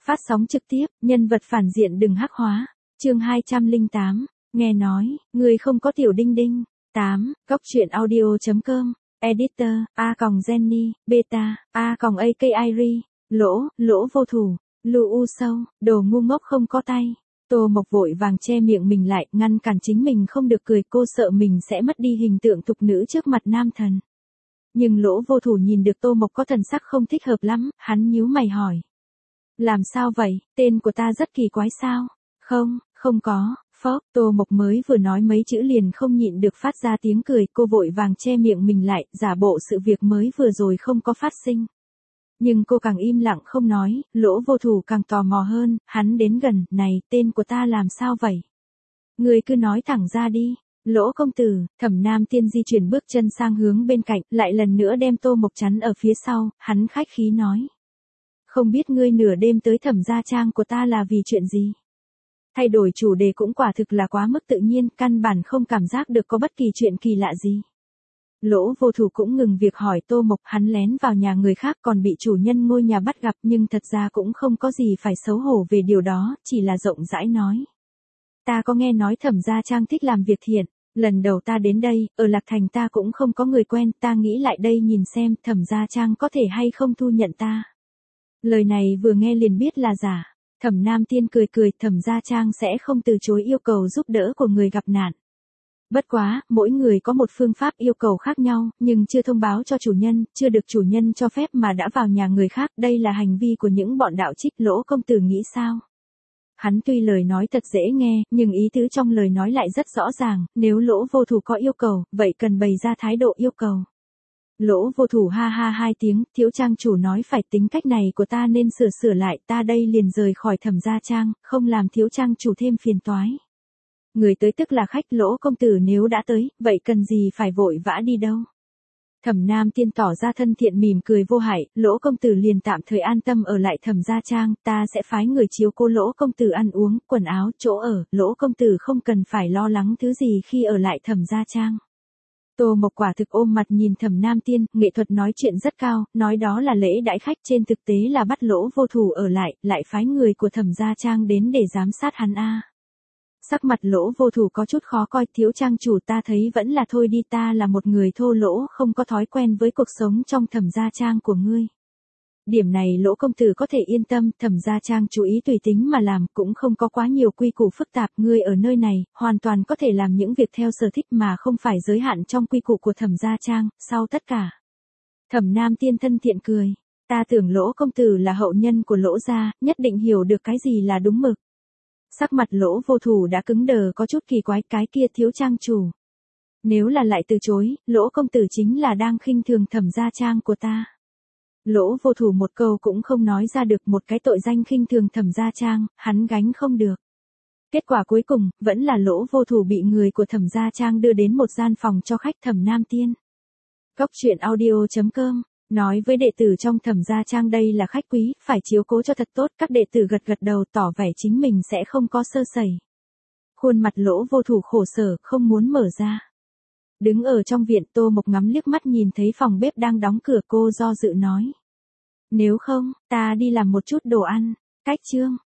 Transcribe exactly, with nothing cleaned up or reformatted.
Phát sóng trực tiếp, nhân vật phản diện đừng hắc hóa. Chương hai trăm lẻ tám, nghe nói, người không có tiểu đinh đinh. tám, Cóc truyện audio chấm com, editor, A còng Jenny, beta, A còng a ca i ri, lỗ, lỗ vô thủ, lưu u sâu, đồ ngu ngốc không có tay. Tô Mộc vội vàng che miệng mình lại, ngăn cản chính mình không được cười, cô sợ mình sẽ mất đi hình tượng thục nữ trước mặt nam thần. Nhưng lỗ vô thủ nhìn được Tô Mộc có thần sắc không thích hợp lắm, hắn nhíu mày hỏi. Làm sao vậy, tên của ta rất kỳ quái sao? Không, không có, phốc, Tô Mộc mới vừa nói mấy chữ liền không nhịn được phát ra tiếng cười, cô vội vàng che miệng mình lại, giả bộ sự việc mới vừa rồi không có phát sinh. Nhưng cô càng im lặng không nói, lỗ vô thủ càng tò mò hơn, hắn đến gần, này, tên của ta làm sao vậy? Người cứ nói thẳng ra đi. Lỗ công tử, Thẩm Nam Tiên di chuyển bước chân sang hướng bên cạnh, lại lần nữa đem Tô Mộc chắn ở phía sau, hắn khách khí nói. Không biết ngươi nửa đêm tới Thẩm gia trang của ta là vì chuyện gì? Thay đổi chủ đề cũng quả thực là quá mức tự nhiên, căn bản không cảm giác được có bất kỳ chuyện kỳ lạ gì. Lỗ vô thủ cũng ngừng việc hỏi Tô Mộc, hắn lén vào nhà người khác còn bị chủ nhân ngôi nhà bắt gặp, nhưng thật ra cũng không có gì phải xấu hổ về điều đó, chỉ là rộng rãi nói. Ta có nghe nói Thẩm gia trang thích làm việc thiện, lần đầu ta đến đây, ở Lạc Thành ta cũng không có người quen, ta nghĩ lại đây nhìn xem Thẩm gia trang có thể hay không thu nhận ta. Lời này vừa nghe liền biết là giả. Thẩm Nam Tiên cười cười, Thẩm gia trang sẽ không từ chối yêu cầu giúp đỡ của người gặp nạn. Bất quá, mỗi người có một phương pháp yêu cầu khác nhau, nhưng chưa thông báo cho chủ nhân, chưa được chủ nhân cho phép mà đã vào nhà người khác, đây là hành vi của những bọn đạo trích. Lỗ công tử nghĩ sao? Hắn tuy lời nói thật dễ nghe, nhưng ý tứ trong lời nói lại rất rõ ràng, nếu lỗ vô thủ có yêu cầu, vậy cần bày ra thái độ yêu cầu. Lỗ vô thủ ha ha hai tiếng, thiếu trang chủ nói phải, tính cách này của ta nên sửa sửa lại, ta đây liền rời khỏi Thẩm gia trang, không làm thiếu trang chủ thêm phiền toái. Người tới tức là khách, lỗ công tử nếu đã tới, vậy cần gì phải vội vã đi đâu. Thẩm Nam Tiên tỏ ra thân thiện mỉm cười vô hại, lỗ công tử liền tạm thời an tâm ở lại Thẩm gia trang, ta sẽ phái người chiếu cố lỗ công tử ăn uống, quần áo, chỗ ở, lỗ công tử không cần phải lo lắng thứ gì khi ở lại Thẩm gia trang. Tô Mộc quả thực ôm mặt nhìn Thẩm Nam Tiên, nghệ thuật nói chuyện rất cao, nói đó là lễ đãi khách, trên thực tế là bắt lỗ vô thủ ở lại, lại phái người của Thẩm gia trang đến để giám sát hắn a. Sắc mặt lỗ vô thủ có chút khó coi, thiếu trang chủ ta thấy vẫn là thôi đi, ta là một người thô lỗ không có thói quen với cuộc sống trong Thẩm gia trang của ngươi. Điểm này lỗ công tử có thể yên tâm, Thẩm gia trang chú ý tùy tính mà làm, cũng không có quá nhiều quy củ phức tạp, ngươi ở nơi này, hoàn toàn có thể làm những việc theo sở thích mà không phải giới hạn trong quy củ của Thẩm gia trang, sau tất cả. Thẩm Nam Tiên thân thiện cười, ta tưởng lỗ công tử là hậu nhân của lỗ gia, nhất định hiểu được cái gì là đúng mực. Sắc mặt lỗ vô thủ đã cứng đờ có chút kỳ quái, cái kia thiếu trang chủ. Nếu là lại từ chối, lỗ công tử chính là đang khinh thường Thẩm gia trang của ta. Lỗ vô thủ một câu cũng không nói ra được, một cái tội danh khinh thường Thẩm gia trang, hắn gánh không được. Kết quả cuối cùng, vẫn là lỗ vô thủ bị người của Thẩm gia trang đưa đến một gian phòng cho khách Thẩm Nam Tiên. Cóc truyện audio chấm com, nói với đệ tử trong Thẩm gia trang đây là khách quý, phải chiếu cố cho thật tốt, các đệ tử gật gật đầu tỏ vẻ chính mình sẽ không có sơ sẩy. Khuôn mặt lỗ vô thủ khổ sở, không muốn mở ra. Đứng ở trong viện, Tô Mộc ngắm liếc mắt nhìn thấy phòng bếp đang đóng cửa, cô do dự nói. Nếu không, ta đi làm một chút đồ ăn. Cách chương,